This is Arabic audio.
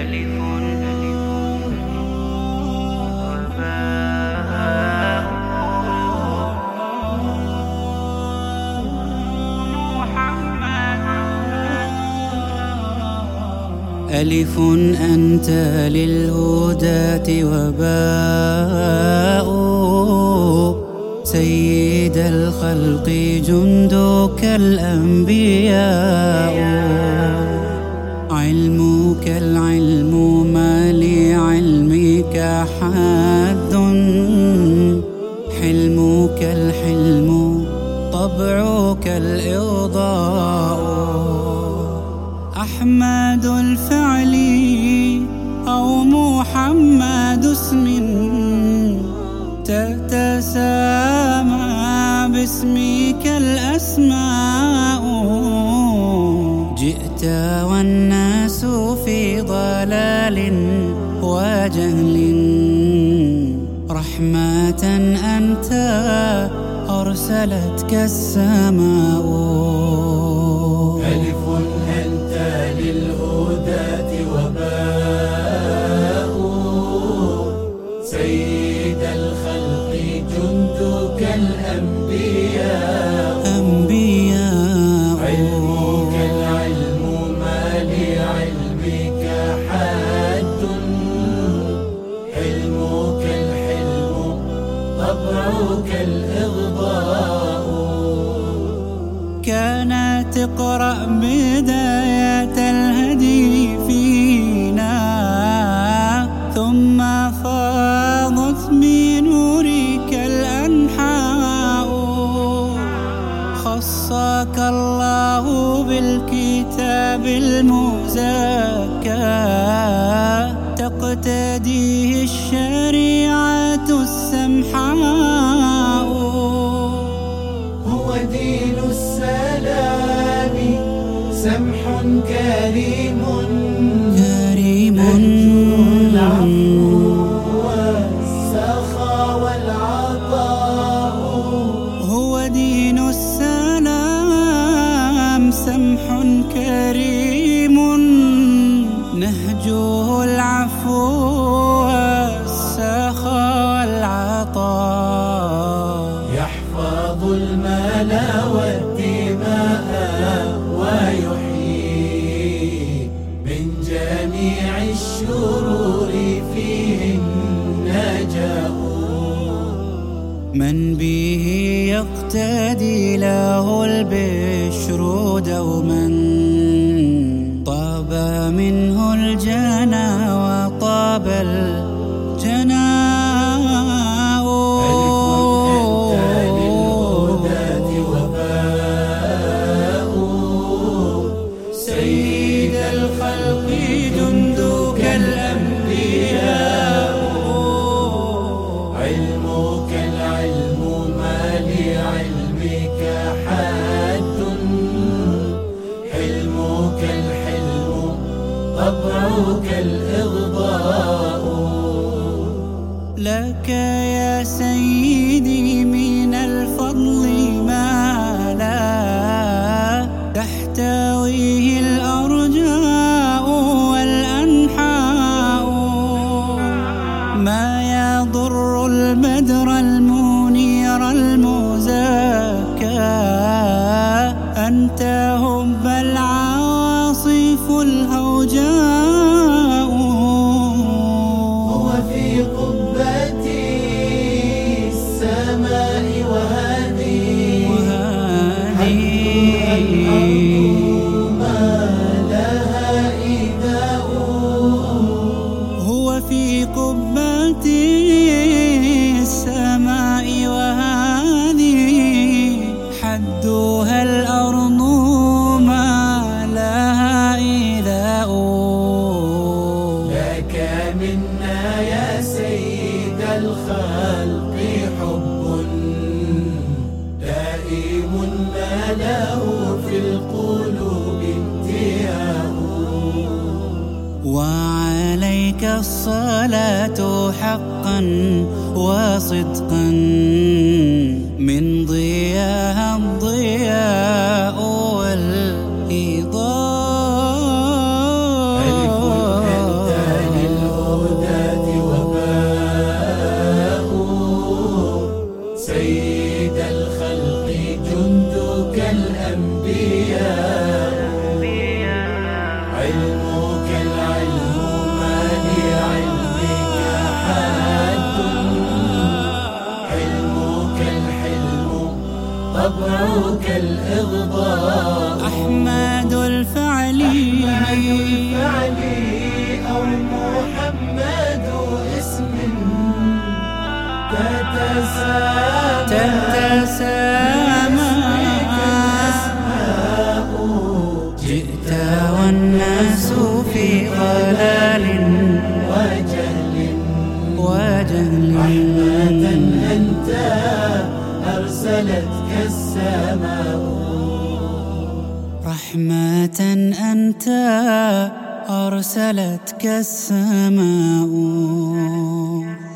ألف أنت للهداة وباء سيد الخلق جندك الأنبياء علمك العلم ما لعلمك حد حلمك الحلم طبعك الإرضاء أحمد الفعل أو محمد اسم تتسامى باسمك الأسماء جئت والناس في ضلال وجهل رحمة أنت أرسلتك السماء ألف أنت للهداة وباء سيد الخلق جندك الأنبياء علمك العلم ما لعلمك حد حلمك الحلم طبعك الإغضاء كانت تقرأ بداية الهدي فينا ثم فاضت بنورك الأنحاء خصك الله بالكتاب المزكى تقتديه الشريعة السمحاء هو دين السلام سمح كريم نهجه العفو والسخاء والعطاء هو دين السلام سمح كريم نهجه العفو والسخاء والعطاء يحفظ المال والدماء ويحيي من جميع الشرور فيه النجاء من به يقتدي له البشر دوما طاب منه الجنى وطاب الجناء. ألف أنت للهداة وباء سيد الخلق جندك الأنبياء علمك العلم ما لعلمك حد حلمك الحلم طبعك الإغضاء كانت تقرأ بداية الهدي فينا ثم فاضت بنورك الأنحاء خصك الله بالكتاب المزكى تقتديه الشريعة السمحاء هو دين السلام سمح كريم نهجه العفو والسخاء والعطاء هو دين السلام سمح كريم نهجه العفو والسخاء والعطاء سيد الخلق جندك الأنبياء علمك العلم ما لعلمك حد حلمك الحلم طبعك الإغضاء لك يا سيدي من الفضل ما لا تحتويه الأرجاء والأنحاء ما يضر البدر المنير المزكى أنت هب العواصف الهوجاء هو في قبة السماء وهذه حدها الأرض ما لها إيذاء هو في قبة السماء وهذه حدها الأرض ما لها إيذاء لك منا يا سيد الخلق حب دائم ما له في القلوب انتهاء وعليك الصلاة حقا وصدقا من ضياها الضياء والإضاءة. ألف أنت الأسماء جئت والناس في ضلال وجهل رحمة أنت أرسلتك السماء رحمة أنت أرسلتك السماء